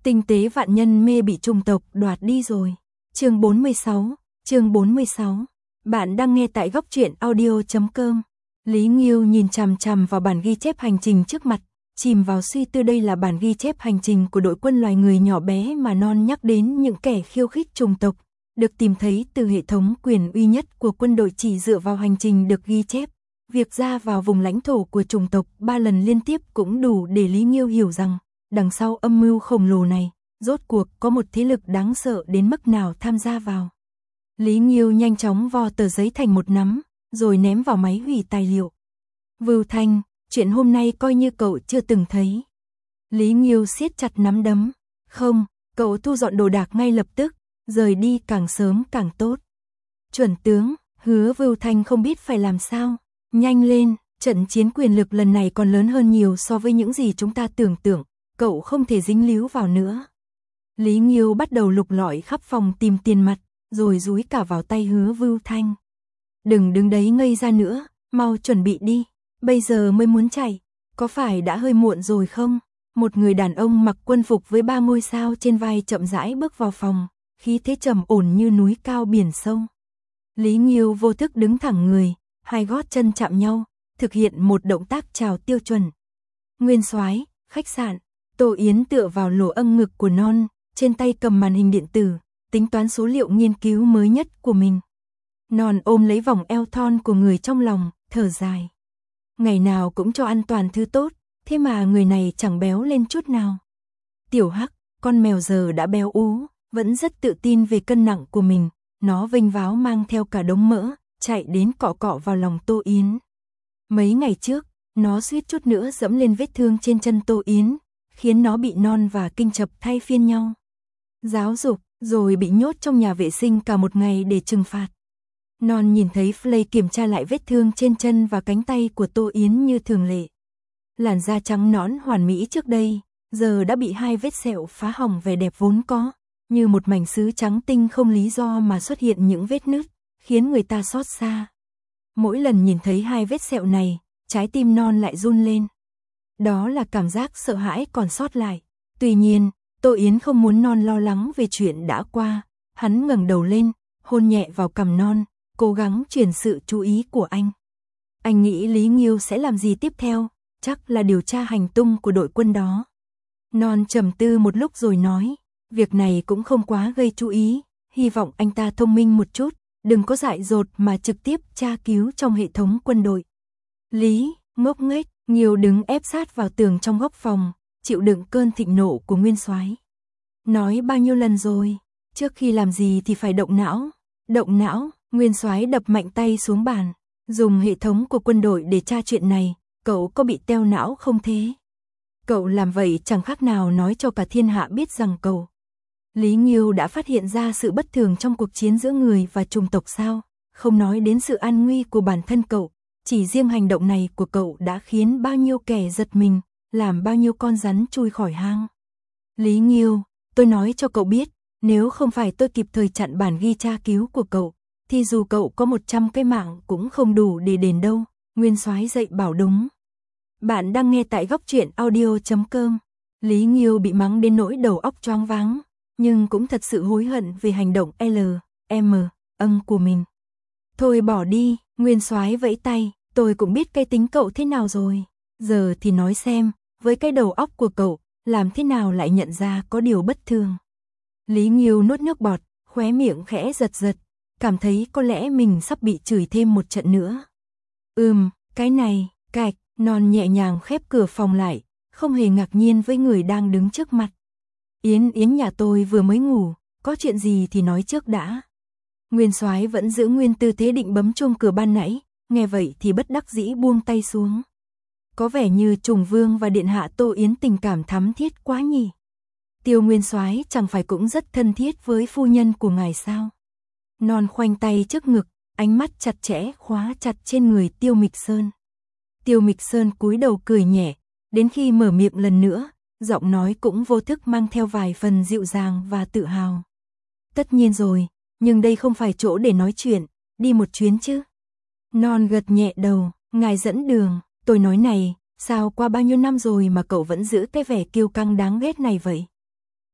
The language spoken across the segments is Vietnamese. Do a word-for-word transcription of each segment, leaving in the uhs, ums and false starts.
Tinh tế vạn nhân mê bị trùng tộc đoạt đi rồi. Chương bốn mươi sáu, chương bốn mươi sáu. Bạn đang nghe tại góc truyện audio chấm com. Lý Nghiêu nhìn chằm chằm vào bản ghi chép hành trình trước mặt, chìm vào suy tư. Đây là bản ghi chép hành trình của đội quân loài người nhỏ bé mà Non nhắc đến, những kẻ khiêu khích chủng tộc, được tìm thấy từ hệ thống quyền uy nhất của quân đội. Chỉ dựa vào hành trình được ghi chép, việc ra vào vùng lãnh thổ của chủng tộc ba lần liên tiếp cũng đủ để Lý Nghiêu hiểu rằng, đằng sau âm mưu khổng lồ này, rốt cuộc có một thế lực đáng sợ đến mức nào tham gia vào. Lý Nghiêu nhanh chóng vo tờ giấy thành một nắm, rồi ném vào máy hủy tài liệu. Vưu Thanh, chuyện hôm nay coi như cậu chưa từng thấy. Lý Nghiêu siết chặt nắm đấm. Không, cậu thu dọn đồ đạc ngay lập tức, rời đi càng sớm càng tốt. Chuẩn tướng, hứa. Vưu Thanh không biết phải làm sao. Nhanh lên, trận chiến quyền lực lần này còn lớn hơn nhiều so với những gì chúng ta tưởng tượng, cậu không thể dính líu vào nữa. Lý Nghiêu bắt đầu lục lọi khắp phòng tìm tiền mặt, rồi dúi cả vào tay hứa Vưu Thanh. Đừng đứng đấy ngây ra nữa, mau chuẩn bị đi, bây giờ mới muốn chạy, có phải đã hơi muộn rồi không? Một người đàn ông mặc quân phục với ba ngôi sao trên vai chậm rãi bước vào phòng, khí thế trầm ổn như núi cao biển sâu. Lý Nghiêu vô thức đứng thẳng người, hai gót chân chạm nhau, thực hiện một động tác chào tiêu chuẩn. Nguyên soái, khách sạn. Tô Yến tựa vào lỗ âm ngực của Non, trên tay cầm màn hình điện tử, tính toán số liệu nghiên cứu mới nhất của mình. Non ôm lấy vòng eo thon của người trong lòng, thở dài. Ngày nào cũng cho ăn toàn thứ tốt, thế mà người này chẳng béo lên chút nào. Tiểu Hắc, con mèo giờ đã béo ú, vẫn rất tự tin về cân nặng của mình, nó vênh váo mang theo cả đống mỡ, chạy đến cọ cọ vào lòng Tô Yến. Mấy ngày trước, nó suýt chút nữa dẫm lên vết thương trên chân Tô Yến, khiến nó bị Non và Kinh Chập thay phiên nhau giáo dục, rồi bị nhốt trong nhà vệ sinh cả một ngày để trừng phạt. Non nhìn thấy Flay kiểm tra lại vết thương trên chân và cánh tay của Tô Yến như thường lệ. Làn da trắng nõn hoàn mỹ trước đây, giờ đã bị hai vết sẹo phá hỏng vẻ đẹp vốn có, như một mảnh sứ trắng tinh không lý do mà xuất hiện những vết nứt, khiến người ta xót xa. Mỗi lần nhìn thấy hai vết sẹo này, trái tim Non lại run lên. Đó là cảm giác sợ hãi còn sót lại. Tuy nhiên, Tô Yến không muốn Non lo lắng về chuyện đã qua. Hắn ngẩng đầu lên, hôn nhẹ vào cằm Non, cố gắng chuyển sự chú ý của anh. Anh nghĩ Lý Nghiêu sẽ làm gì tiếp theo, chắc là điều tra hành tung của đội quân đó. Non trầm tư một lúc rồi nói, việc này cũng không quá gây chú ý, hy vọng anh ta thông minh một chút, đừng có dại dột mà trực tiếp tra cứu trong hệ thống quân đội. Lý, ngốc nghếch, Nghiêu đứng ép sát vào tường trong góc phòng, chịu đựng cơn thịnh nộ của Nguyên soái. Nói bao nhiêu lần rồi, trước khi làm gì thì phải động não. Động não, Nguyên soái đập mạnh tay xuống bàn, dùng hệ thống của quân đội để tra chuyện này, cậu có bị teo não không thế? Cậu làm vậy chẳng khác nào nói cho cả thiên hạ biết rằng cậu. Lý Nghiêu đã phát hiện ra sự bất thường trong cuộc chiến giữa người và chủng tộc sao, không nói đến sự an nguy của bản thân cậu. Chỉ riêng hành động này của cậu đã khiến bao nhiêu kẻ giật mình, làm bao nhiêu con rắn chui khỏi hang. Lý Nghiêu, tôi nói cho cậu biết, nếu không phải tôi kịp thời chặn bản ghi tra cứu của cậu, thì dù cậu có một trăm cái mạng cũng không đủ để đền đâu. Nguyên soái dạy bảo đúng. Bạn đang nghe tại góc truyện audio chấm com. Lý Nghiêu bị mắng đến nỗi đầu óc choáng váng, nhưng cũng thật sự hối hận về hành động L, M, âng của mình. Thôi bỏ đi, Nguyên soái vẫy tay, tôi cũng biết cái tính cậu thế nào rồi. Giờ thì nói xem, với cái đầu óc của cậu, làm thế nào lại nhận ra có điều bất thường. Lý Nghiêu nuốt nước bọt, khóe miệng khẽ giật giật, cảm thấy có lẽ mình sắp bị chửi thêm một trận nữa. Ừm, cái này, cạch, Non nhẹ nhàng khép cửa phòng lại, không hề ngạc nhiên với người đang đứng trước mặt. Yến Yến nhà tôi vừa mới ngủ, có chuyện gì thì nói trước đã. Nguyên soái vẫn giữ nguyên tư thế định bấm chuông cửa ban nãy, nghe vậy thì bất đắc dĩ buông tay xuống. Có vẻ như Trùng Vương và điện hạ Tô Yến tình cảm thắm thiết quá nhỉ. Tiêu Nguyên soái chẳng phải cũng rất thân thiết với phu nhân của ngài sao? Non khoanh tay trước ngực, ánh mắt chặt chẽ khóa chặt trên người Tiêu Mịch Sơn. Tiêu Mịch Sơn cúi đầu cười nhẹ, đến khi mở miệng lần nữa, giọng nói cũng vô thức mang theo vài phần dịu dàng và tự hào. Tất nhiên rồi, nhưng đây không phải chỗ để nói chuyện, đi một chuyến chứ. Non gật nhẹ đầu, ngài dẫn đường. Tôi nói này, sao qua bao nhiêu năm rồi mà cậu vẫn giữ cái vẻ kiêu căng đáng ghét này vậy?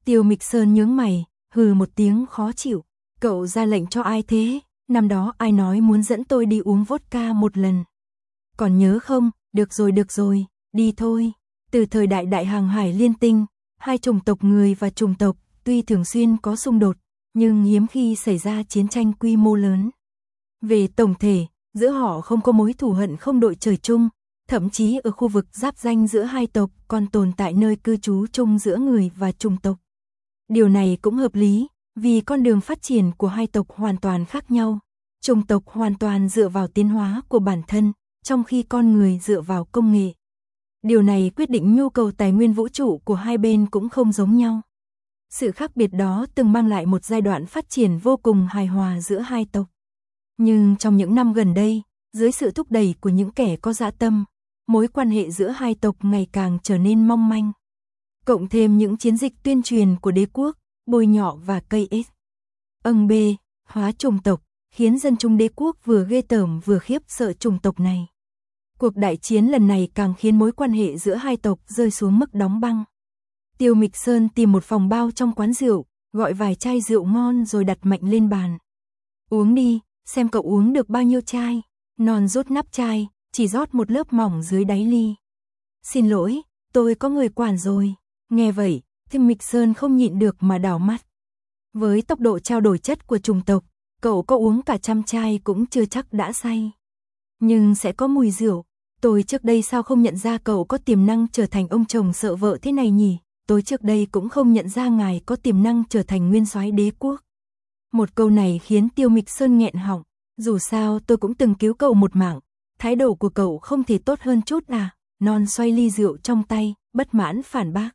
Tiêu Mịch Sơn nhướng mày, hừ một tiếng khó chịu. Cậu ra lệnh cho ai thế? Năm đó ai nói muốn dẫn tôi đi uống vodka một lần? Còn nhớ không? Được rồi được rồi, đi thôi. Từ thời đại đại hàng hải liên tinh, hai chủng tộc người và chủng tộc tuy thường xuyên có xung đột, nhưng hiếm khi xảy ra chiến tranh quy mô lớn. Về tổng thể, giữa họ không có mối thù hận không đội trời chung, thậm chí ở khu vực giáp ranh giữa hai tộc còn tồn tại nơi cư trú chung giữa người và chủng tộc. Điều này cũng hợp lý, vì con đường phát triển của hai tộc hoàn toàn khác nhau. Chủng tộc hoàn toàn dựa vào tiến hóa của bản thân, trong khi con người dựa vào công nghệ. Điều này quyết định nhu cầu tài nguyên vũ trụ của hai bên cũng không giống nhau. Sự khác biệt đó từng mang lại một giai đoạn phát triển vô cùng hài hòa giữa hai tộc. Nhưng trong những năm gần đây, dưới sự thúc đẩy của những kẻ có dã tâm, mối quan hệ giữa hai tộc ngày càng trở nên mong manh. Cộng thêm những chiến dịch tuyên truyền của đế quốc, bôi nhọ và cây ếch. Âng bê, hóa chủng tộc, khiến dân chúng đế quốc vừa ghê tởm vừa khiếp sợ chủng tộc này. Cuộc đại chiến lần này càng khiến mối quan hệ giữa hai tộc rơi xuống mức đóng băng. Tiêu Mịch Sơn tìm một phòng bao trong quán rượu, gọi vài chai rượu ngon rồi đặt mạnh lên bàn. Uống đi, xem cậu uống được bao nhiêu chai. Non rút nắp chai, chỉ rót một lớp mỏng dưới đáy ly. Xin lỗi, tôi có người quản rồi. Nghe vậy, Tiêu Mịch Sơn không nhịn được mà đảo mắt. Với tốc độ trao đổi chất của chủng tộc, cậu có uống cả trăm chai cũng chưa chắc đã say. Nhưng sẽ có mùi rượu. Tôi trước đây sao không nhận ra cậu có tiềm năng trở thành ông chồng sợ vợ thế này nhỉ? Tôi trước đây cũng không nhận ra ngài có tiềm năng trở thành nguyên soái đế quốc. Một câu này khiến Tiêu Mịch Sơn nghẹn họng. Dù sao tôi cũng từng cứu cậu một mạng. Thái độ của cậu không thể tốt hơn chút à? Non xoay ly rượu trong tay, bất mãn phản bác.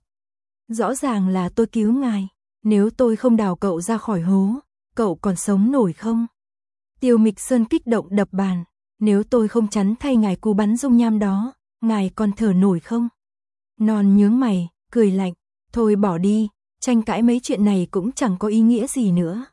Rõ ràng là tôi cứu ngài. Nếu tôi không đào cậu ra khỏi hố, cậu còn sống nổi không? Tiêu Mịch Sơn kích động đập bàn. Nếu tôi không chắn thay ngài cú bắn dung nham đó, ngài còn thở nổi không? Non nhướng mày, cười lạnh. Thôi bỏ đi, tranh cãi mấy chuyện này cũng chẳng có ý nghĩa gì nữa.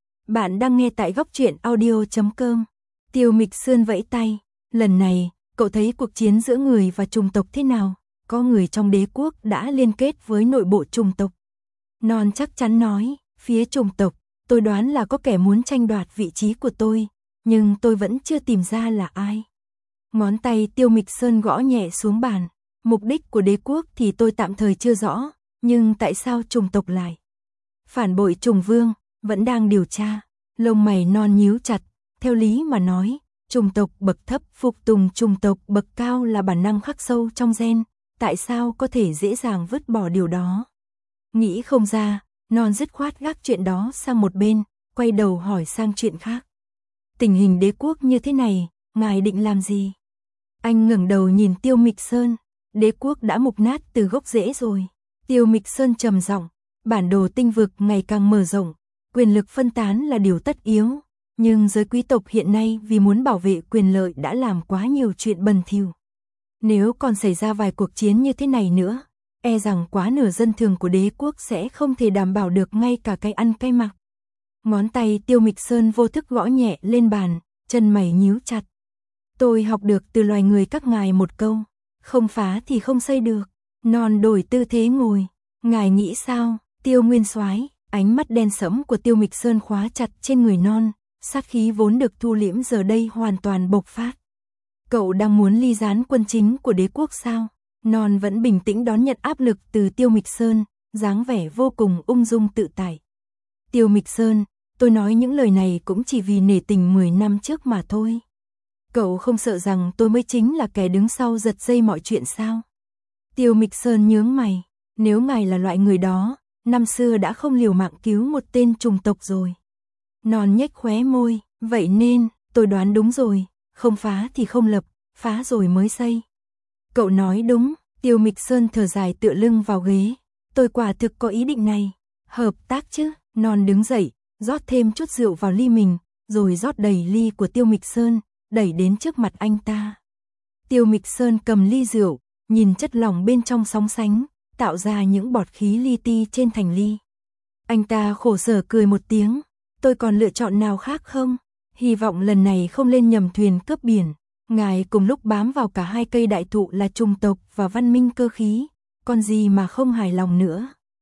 Bạn đang nghe tại góc truyện audio chấm com. Tiêu Mịch Sơn vẫy tay. Lần này, cậu thấy cuộc chiến giữa người và chủng tộc thế nào? Có người trong đế quốc đã liên kết với nội bộ chủng tộc. Non chắc chắn nói, phía chủng tộc, tôi đoán là có kẻ muốn tranh đoạt vị trí của tôi, nhưng tôi vẫn chưa tìm ra là ai. Ngón tay Tiêu Mịch Sơn gõ nhẹ xuống bàn. Mục đích của đế quốc thì tôi tạm thời chưa rõ, nhưng tại sao chủng tộc lại phản bội chủng vương, vẫn đang điều tra. Lông mày non nhíu chặt, theo lý mà nói, chủng tộc bậc thấp phục tùng chủng tộc bậc cao là bản năng khắc sâu trong gen, tại sao có thể dễ dàng vứt bỏ điều đó? Nghĩ không ra, non dứt khoát gác chuyện đó sang một bên, quay đầu hỏi sang chuyện khác. Tình hình đế quốc như thế này, ngài định làm gì? Anh ngẩng đầu nhìn Tiêu Mịch Sơn, đế quốc đã mục nát từ gốc rễ rồi. Tiêu Mịch Sơn trầm giọng, bản đồ tinh vực ngày càng mở rộng, quyền lực phân tán là điều tất yếu, nhưng giới quý tộc hiện nay vì muốn bảo vệ quyền lợi đã làm quá nhiều chuyện bẩn thỉu. Nếu còn xảy ra vài cuộc chiến như thế này nữa, e rằng quá nửa dân thường của đế quốc sẽ không thể đảm bảo được ngay cả cái ăn cái mặc. Ngón tay Tiêu Mịch Sơn vô thức gõ nhẹ lên bàn, chân mày nhíu chặt. Tôi học được từ loài người các ngài một câu, không phá thì không xây được. Non đổi tư thế ngồi. Ngài nghĩ sao? Tiêu Nguyên Soái, ánh mắt đen sẫm của Tiêu Mịch Sơn khóa chặt trên người non, sát khí vốn được thu liễm giờ đây hoàn toàn bộc phát. Cậu đang muốn ly gián quân chính của đế quốc sao? Non vẫn bình tĩnh đón nhận áp lực từ Tiêu Mịch Sơn, dáng vẻ vô cùng ung dung tự tại. Tiêu Mịch Sơn, tôi nói những lời này cũng chỉ vì nể tình mười năm trước mà thôi. Cậu không sợ rằng tôi mới chính là kẻ đứng sau giật dây mọi chuyện sao? Tiêu Mịch Sơn nhướng mày, nếu ngài là loại người đó, năm xưa đã không liều mạng cứu một tên chủng tộc rồi. Non nhếch khóe môi, vậy nên, tôi đoán đúng rồi, không phá thì không lập, phá rồi mới xây. Cậu nói đúng, Tiêu Mịch Sơn thở dài tựa lưng vào ghế, tôi quả thực có ý định này. Hợp tác chứ? Non đứng dậy, rót thêm chút rượu vào ly mình, rồi rót đầy ly của Tiêu Mịch Sơn, đẩy đến trước mặt anh ta. Tiêu Mịch Sơn cầm ly rượu, nhìn chất lỏng bên trong sóng sánh, tạo ra những bọt khí li ti trên thành ly. Anh ta khổ sở cười một tiếng, tôi còn lựa chọn nào khác không? Hy vọng lần này không lên nhầm thuyền cướp biển. Ngài cùng lúc bám vào cả hai cây đại thụ là chủng tộc và văn minh cơ khí, còn gì mà không hài lòng nữa.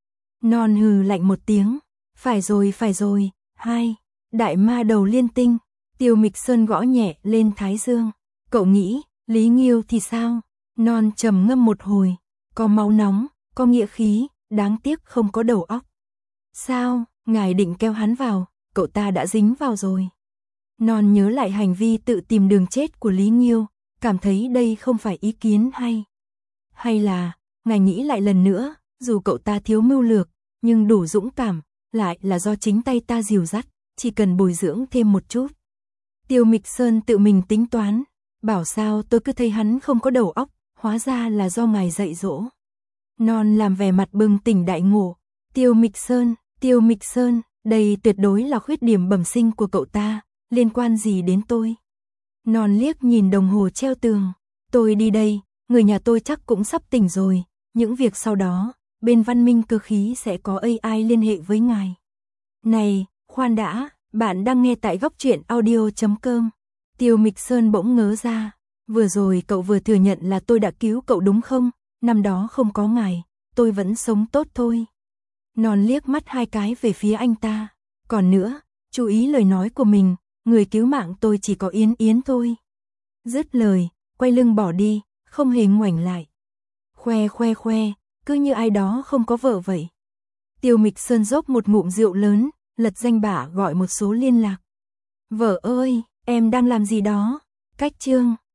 Non hừ lạnh một tiếng. Phải rồi, phải rồi. Hai. Đại ma đầu liên tinh. Tiêu Mịch Sơn gõ nhẹ lên thái dương. Cậu nghĩ, Lý Nghiêu thì sao? Non trầm ngâm một hồi. Có máu nóng, có nghĩa khí, đáng tiếc không có đầu óc. Sao, ngài định kéo hắn vào, cậu ta đã dính vào rồi. Non nhớ lại hành vi tự tìm đường chết của Lý Nghiêu, cảm thấy đây không phải ý kiến hay. Hay là, ngài nghĩ lại lần nữa, dù cậu ta thiếu mưu lược, nhưng đủ dũng cảm, lại là do chính tay ta dìu dắt, chỉ cần bồi dưỡng thêm một chút. Tiêu Mịch Sơn tự mình tính toán, bảo sao tôi cứ thấy hắn không có đầu óc, hóa ra là do ngài dạy dỗ. Non làm vẻ mặt bừng tỉnh đại ngộ. Tiêu Mịch Sơn, Tiêu Mịch Sơn, đây tuyệt đối là khuyết điểm bẩm sinh của cậu ta, liên quan gì đến tôi? Non liếc nhìn đồng hồ treo tường. Tôi đi đây, người nhà tôi chắc cũng sắp tỉnh rồi, những việc sau đó, bên văn minh cơ khí sẽ có a i liên hệ với ngài. Này, khoan đã, bạn đang nghe tại góc truyện audio chấm com. Tiêu Mịch Sơn bỗng ngớ ra, vừa rồi cậu vừa thừa nhận là tôi đã cứu cậu đúng không? Năm đó không có ngài, tôi vẫn sống tốt thôi. Non liếc mắt hai cái về phía anh ta. Còn nữa, chú ý lời nói của mình, người cứu mạng tôi chỉ có Yến Yến thôi. Dứt lời, quay lưng bỏ đi, không hề ngoảnh lại. Khoe khoe khoe, cứ như ai đó không có vợ vậy. Tiêu Mịch Sơn dốc một ngụm rượu lớn, lật danh bạ gọi một số liên lạc. Vợ ơi, em đang làm gì đó? Cách chương